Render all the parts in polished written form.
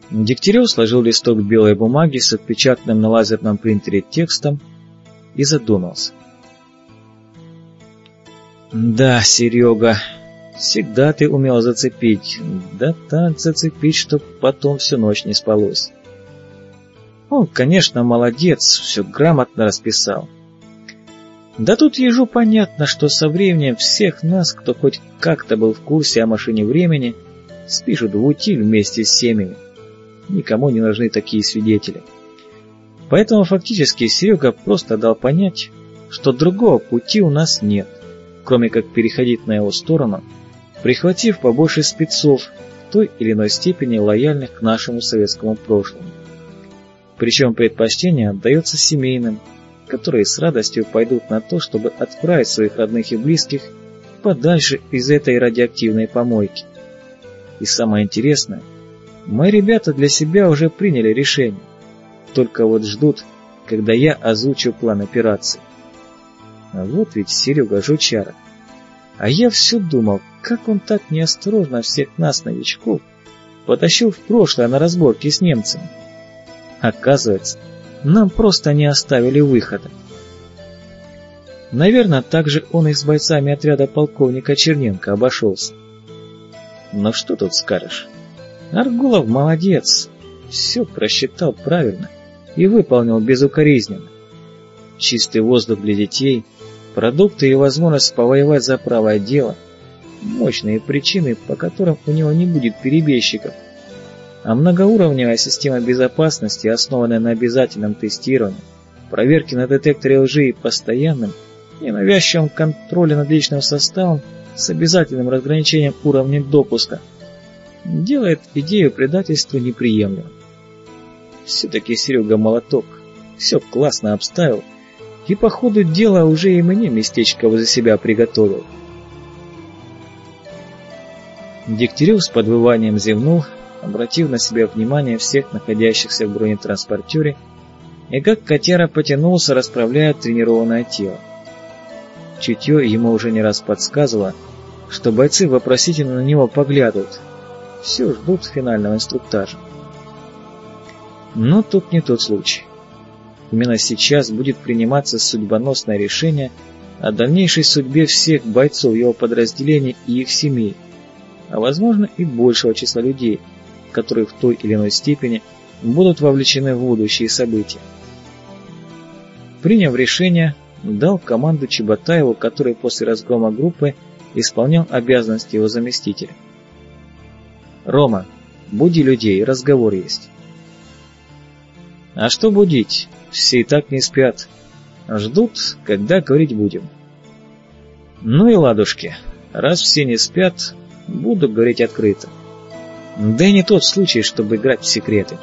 Дегтярев сложил листок белой бумаги с отпечатанным на лазерном принтере текстом и задумался. «Да, Серега, всегда ты умел зацепить, да так зацепить, чтоб потом всю ночь не спалось. Он, конечно, молодец, все грамотно расписал. Да тут ежу понятно, что со временем всех нас, кто хоть как-то был в курсе о машине времени, спишут в утиль вместе с семьями. Никому не нужны такие свидетели. Поэтому фактически Серега просто дал понять, что другого пути у нас нет, кроме как переходить на его сторону, прихватив побольше спецов в той или иной степени лояльных к нашему советскому прошлому. Причем предпочтение отдается семейным, которые с радостью пойдут на то, чтобы отправить своих родных и близких подальше из этой радиоактивной помойки. И самое интересное, мои ребята для себя уже приняли решение, только вот ждут, когда я озвучу план операции. А вот ведь Серега жучара. А я все думал, как он так неосторожно всех нас, новичков, потащил в прошлое на разборки с немцами. Оказывается, нам просто не оставили выхода. Наверное, так же он и с бойцами отряда полковника Черненко обошелся. Но что тут скажешь? Аргулов молодец, все просчитал правильно и выполнил безукоризненно. Чистый воздух для детей, продукты и возможность повоевать за правое дело – мощные причины, по которым у него не будет перебежчиков. А многоуровневая система безопасности, основанная на обязательном тестировании, проверке на детекторе лжи и постоянном, ненавязчивом контроле над личным составом с обязательным разграничением уровня допуска, делает идею предательства неприемлемой. Все-таки Серега молоток, все классно обставил, и по ходу дела уже и мне местечко возле себя приготовил. Дегтярев с подвыванием зевнул, обратив на себя внимание всех находящихся в бронетранспортере, и как котяра потянулся, расправляя тренированное тело. Чутье ему уже не раз подсказывало, что бойцы вопросительно на него поглядывают, все ждут финального инструктажа. Но тут не тот случай. Именно сейчас будет приниматься судьбоносное решение о дальнейшей судьбе всех бойцов его подразделений и их семей, а возможно и большего числа людей, которые в той или иной степени будут вовлечены в будущие события. Приняв решение, дал команду Чеботаеву, который после разгрома группы исполнял обязанности его заместителя. «Рома, буди людей, разговор есть». «А что будить? Все и так не спят. Ждут, когда говорить будем». «Ну и ладушки, раз все не спят, буду говорить открыто. Да и не тот случай, чтобы играть в секреты».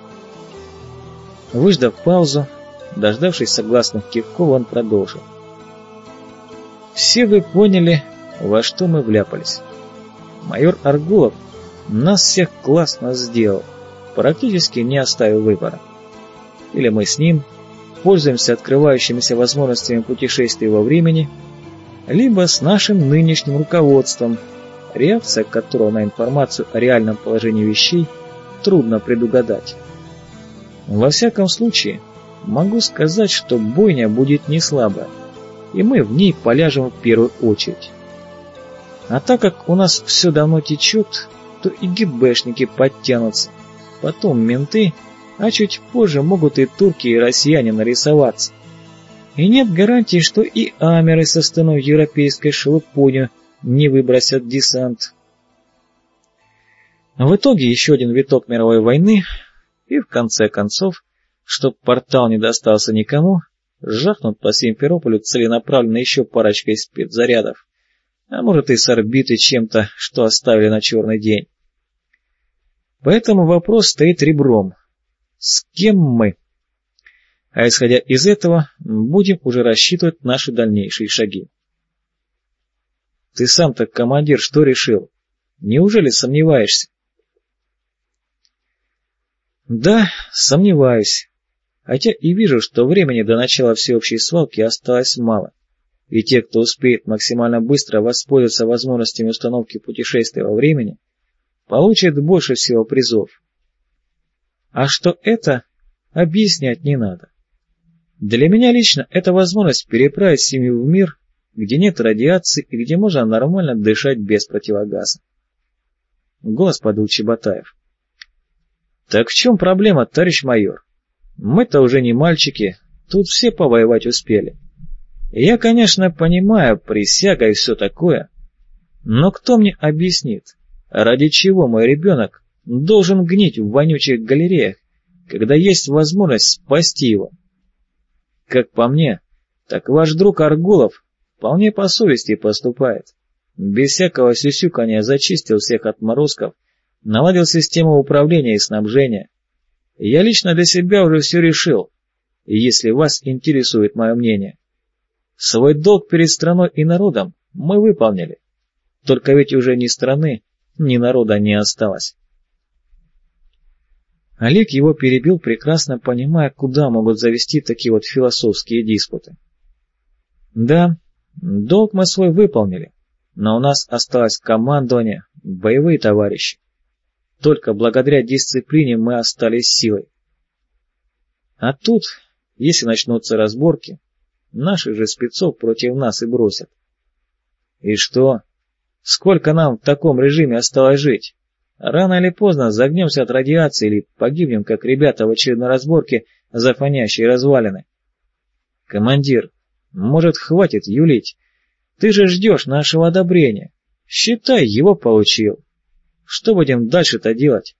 Выждав паузу, дождавшись согласных кивков, он продолжил. «Все вы поняли, во что мы вляпались. Майор Аргулов нас всех классно сделал, практически не оставил выбора. Или мы с ним пользуемся открывающимися возможностями путешествий во времени, либо с нашим нынешним руководством, реакция которого на информацию о реальном положении вещей трудно предугадать. Во всяком случае, могу сказать, что бойня будет не слабая, и мы в ней поляжем в первую очередь. А так как у нас все давно течет, то и ГБшники подтянутся, потом менты, а чуть позже могут и турки, и россияне нарисоваться. И нет гарантии, что и амеры со стеной европейской шелупонью не выбросят десант. В итоге еще один виток мировой войны, и в конце концов, чтоб портал не достался никому, жахнут по Симферополю целенаправленно еще парочкой спецзарядов, а может и с орбиты чем-то, что оставили на черный день. Поэтому вопрос стоит ребром. С кем мы? А исходя из этого, будем уже рассчитывать наши дальнейшие шаги. Ты сам-то, командир, что решил? Неужели сомневаешься? Да, сомневаюсь. Хотя и вижу, что времени до начала всеобщей свалки осталось мало. И те, кто успеет максимально быстро воспользоваться возможностями установки путешествия во времени, получат больше всего призов. А что это, объяснять не надо. Для меня лично это возможность переправить семью в мир, где нет радиации и где можно нормально дышать без противогаза. Голос подул Чеботаев. Так в чем проблема, товарищ майор? Мы-то уже не мальчики, тут все повоевать успели. Я, конечно, понимаю, присяга и все такое, но кто мне объяснит, ради чего мой ребенок должен гнить в вонючих галереях, когда есть возможность спасти его? Как по мне, так ваш друг Аргулов вполне по совести поступает. Без всякого сюсюканья зачистил всех отморозков, наладил систему управления и снабжения. Я лично для себя уже все решил, если вас интересует мое мнение. Свой долг перед страной и народом мы выполнили. Только ведь уже ни страны, ни народа не осталось. Олег его перебил, прекрасно понимая, куда могут завести такие вот философские диспуты. Да, долг мы свой выполнили, но у нас осталось командование, боевые товарищи. Только благодаря дисциплине мы остались силой. А тут, если начнутся разборки, наших же спецов против нас и бросят. И что? Сколько нам в таком режиме осталось жить? Рано или поздно загнемся от радиации или погибнем, как ребята в очередной разборке за фонящие развалины. Командир, может, хватит юлить? Ты же ждешь нашего одобрения. Считай, его получил. Что будем дальше-то делать?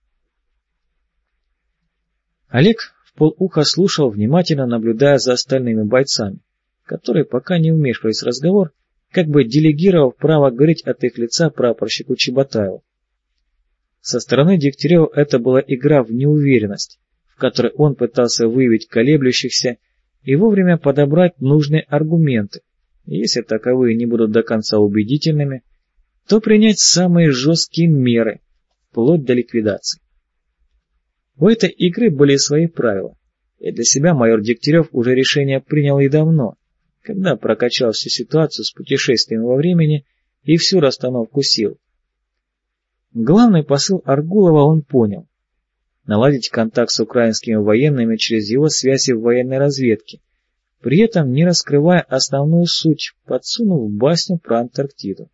Олег вполуха слушал, внимательно наблюдая за остальными бойцами, которые пока не вмешивались в разговор, как бы делегировав право говорить от их лица прапорщику Чеботаеву. Со стороны Дегтярева это была игра в неуверенность, в которой он пытался выявить колеблющихся и вовремя подобрать нужные аргументы. Если таковые не будут до конца убедительными, то принять самые жесткие меры, вплоть до ликвидации. У этой игры были свои правила, и для себя майор Дегтярев уже решение принял и давно, когда прокачал всю ситуацию с путешествием во времени и всю расстановку сил. Главный посыл Аргулова он понял. Наладить контакт с украинскими военными через его связи в военной разведке, при этом не раскрывая основную суть, подсунув басню про Антарктиду.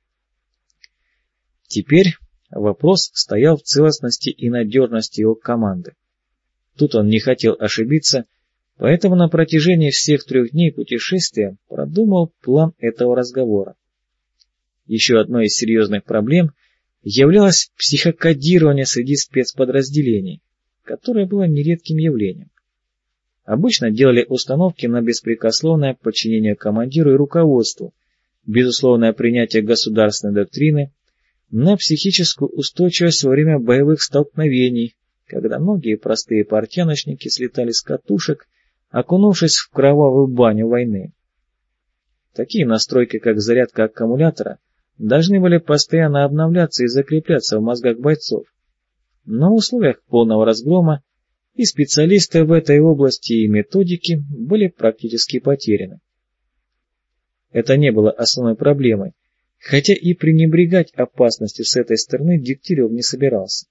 Теперь вопрос стоял в целостности и надежности его команды. Тут он не хотел ошибиться, поэтому на протяжении всех 3 дней путешествия продумал план этого разговора. Еще одной из серьезных проблем являлось психокодирование среди спецподразделений, которое было нередким явлением. Обычно делали установки на беспрекословное подчинение командиру и руководству, безусловное принятие государственной доктрины, на психическую устойчивость во время боевых столкновений, когда многие простые портяночники слетали с катушек, окунувшись в кровавую баню войны. Такие настройки, как зарядка аккумулятора, должны были постоянно обновляться и закрепляться в мозгах бойцов. Но в условиях полного разгрома и специалисты в этой области и методики были практически потеряны. Это не было основной проблемой, хотя и пренебрегать опасностью с этой стороны Дегтярев не собирался.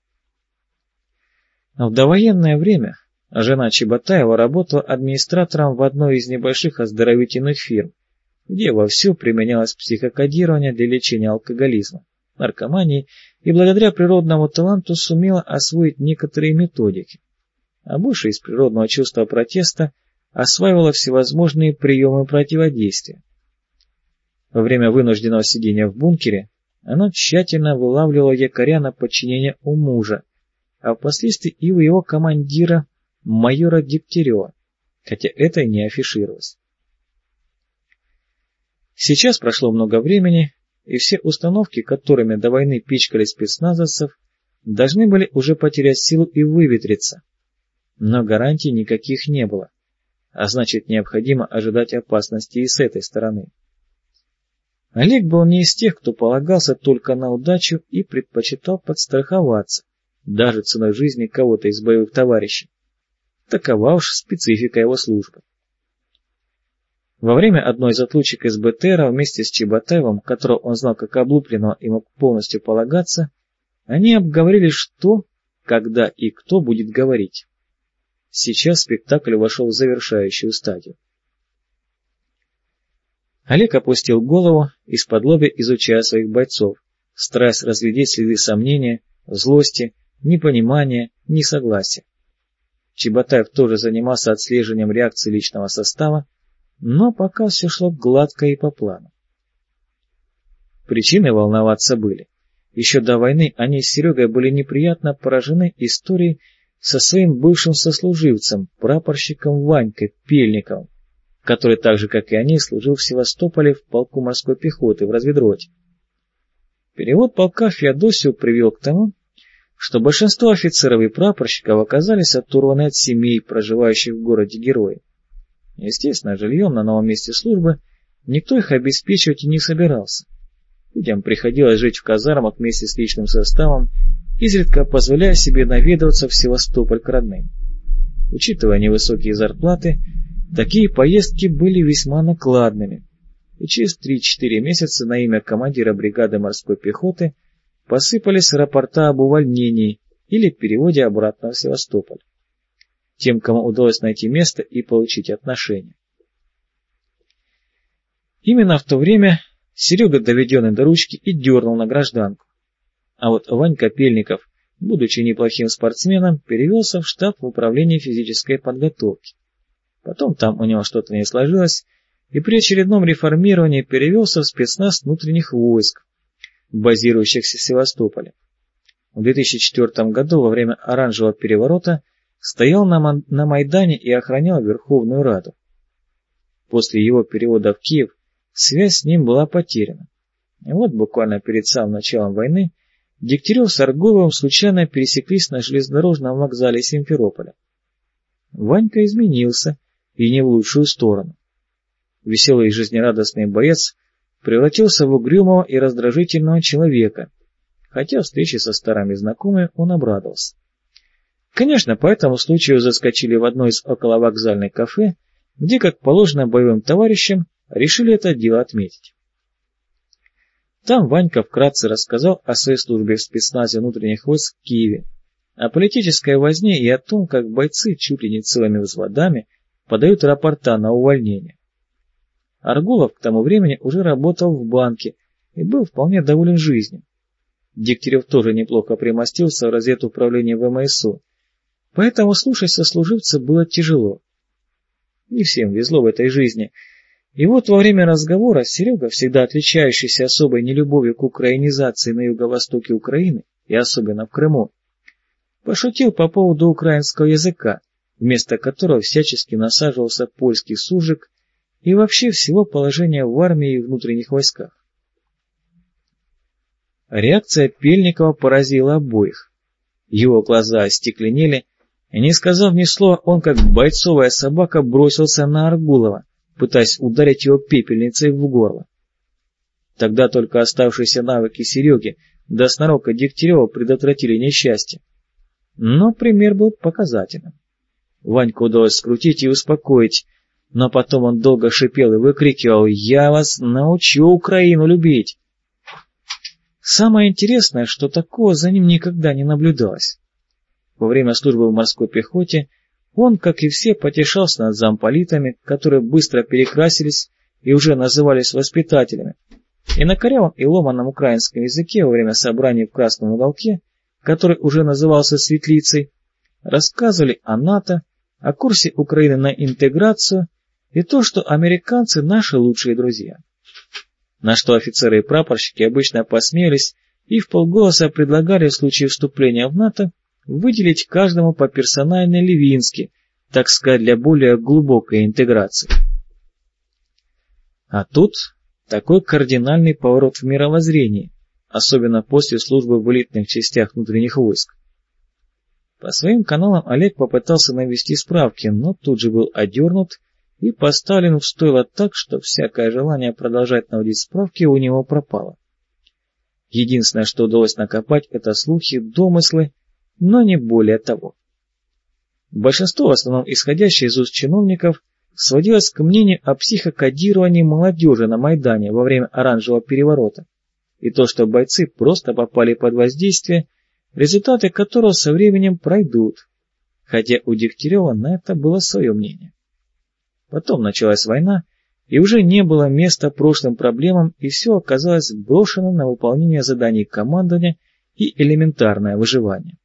В довоенное время жена Чеботаева работала администратором в одной из небольших оздоровительных фирм, где вовсю применялось психокодирование для лечения алкоголизма, наркомании и благодаря природному таланту сумела освоить некоторые методики, а больше из природного чувства протеста осваивала всевозможные приемы противодействия. Во время вынужденного сидения в бункере она тщательно вылавливала якоря на подчинение у мужа, а впоследствии и у его командира, майора Дегтярева, хотя это и не афишировалось. Сейчас прошло много времени, и все установки, которыми до войны пичкали спецназовцев, должны были уже потерять силу и выветриться. Но гарантий никаких не было, а значит необходимо ожидать опасности и с этой стороны. Олег был не из тех, кто полагался только на удачу и предпочитал подстраховаться, даже ценой жизни кого-то из боевых товарищей. Такова уж специфика его службы. Во время одной из отлучек из БТРа вместе с Чеботаевым, которого он знал как облупленного и мог полностью полагаться, они обговорили, что, когда и кто будет говорить. Сейчас спектакль вошел в завершающую стадию. Олег опустил голову, исподлобья изучая своих бойцов, стараясь разглядеть следы сомнения, злости, непонимания, несогласия. Чеботаев тоже занимался отслеживанием реакции личного состава, но пока все шло гладко и по плану. Причины волноваться были. Еще до войны они с Серегой были неприятно поражены историей со своим бывшим сослуживцем, прапорщиком Ванькой Пельниковым, который так же, как и они, служил в Севастополе в полку морской пехоты в разведроте. Перевод полка Феодосию привел к тому, что большинство офицеров и прапорщиков оказались оторваны от семей, проживающих в городе герои. Естественно, жильем на новом месте службы никто их обеспечивать и не собирался. Людям приходилось жить в казармах вместе с личным составом, изредка позволяя себе наведываться в Севастополь к родным. Учитывая невысокие зарплаты, такие поездки были весьма накладными, и через 3-4 месяца на имя командира бригады морской пехоты посыпались рапорта об увольнении или переводе обратно в Севастополь. Тем, кому удалось найти место и получить отношения. Именно в то время Серега, доведенный до ручки, и дернул на гражданку. А вот Ванька Пельников, будучи неплохим спортсменом, перевелся в штаб в управление физической подготовки. Потом там у него что-то не сложилось, и при очередном реформировании перевелся в спецназ внутренних войск, базирующихся в Севастополе. В 2004 году во время Оранжевого переворота стоял на Майдане и охранял Верховную Раду. После его перевода в Киев связь с ним была потеряна. И вот буквально перед самым началом войны Дегтярев с Аргуловым случайно пересеклись на железнодорожном вокзале Симферополя. Ванька изменился, и не в лучшую сторону. Веселый и жизнерадостный боец превратился в угрюмого и раздражительного человека, хотя встречи со старыми знакомыми он обрадовался. Конечно, по этому случаю заскочили в одно из околовокзальных кафе, где, как положено боевым товарищам, решили это дело отметить. Там Ванька вкратце рассказал о своей службе в спецназе внутренних войск в Киеве, о политической возне и о том, как бойцы чуть ли не целыми взводами подают рапорта на увольнение. Аргулов к тому времени уже работал в банке и был вполне доволен жизнью. Дегтярев тоже неплохо примостился в разведуправление ВМСУ, поэтому слушать сослуживца было тяжело. Не всем везло в этой жизни. И вот во время разговора Серега, всегда отличающийся особой нелюбовью к украинизации на юго-востоке Украины, и особенно в Крыму, пошутил по поводу украинского языка, вместо которого всячески насаживался польский суржик и вообще всего положения в армии и внутренних войсках. Реакция Пельникова поразила обоих. Его глаза остекленели, и, не сказав ни слова, он, как бойцовая собака, бросился на Аргулова, пытаясь ударить его пепельницей в горло. Тогда только оставшиеся навыки Сереги до сноровка Дегтярева предотвратили несчастье. Но пример был показательным. Ваньку удалось скрутить и успокоить, но потом он долго шипел и выкрикивал: «Я вас научу Украину любить!» Самое интересное, что такого за ним никогда не наблюдалось. Во время службы в морской пехоте он, как и все, потешался над замполитами, которые быстро перекрасились и уже назывались воспитателями, и на корявом и ломаном украинском языке во время собраний в Красном уголке, который уже назывался Светлицей, рассказывали о НАТО, о курсе Украины на интеграцию и то, что американцы наши лучшие друзья. На что офицеры и прапорщики обычно посмеялись и вполголоса предлагали в случае вступления в НАТО выделить каждому по персональной Левински, так сказать, для более глубокой интеграции. А тут такой кардинальный поворот в мировоззрении, особенно после службы в элитных частях внутренних войск. По своим каналам Олег попытался навести справки, но тут же был одернут и поставлен в стойло так, что всякое желание продолжать наводить справки у него пропало. Единственное, что удалось накопать, это слухи, домыслы, но не более того. Большинство, в основном исходящее из уст чиновников, сводилось к мнению о психокодировании молодежи на Майдане во время Оранжевого переворота, и то, что бойцы просто попали под воздействие, результаты которого со временем пройдут, хотя у Дегтярева на это было свое мнение. Потом началась война, и уже не было места прошлым проблемам, и все оказалось брошено на выполнение заданий командования и элементарное выживание.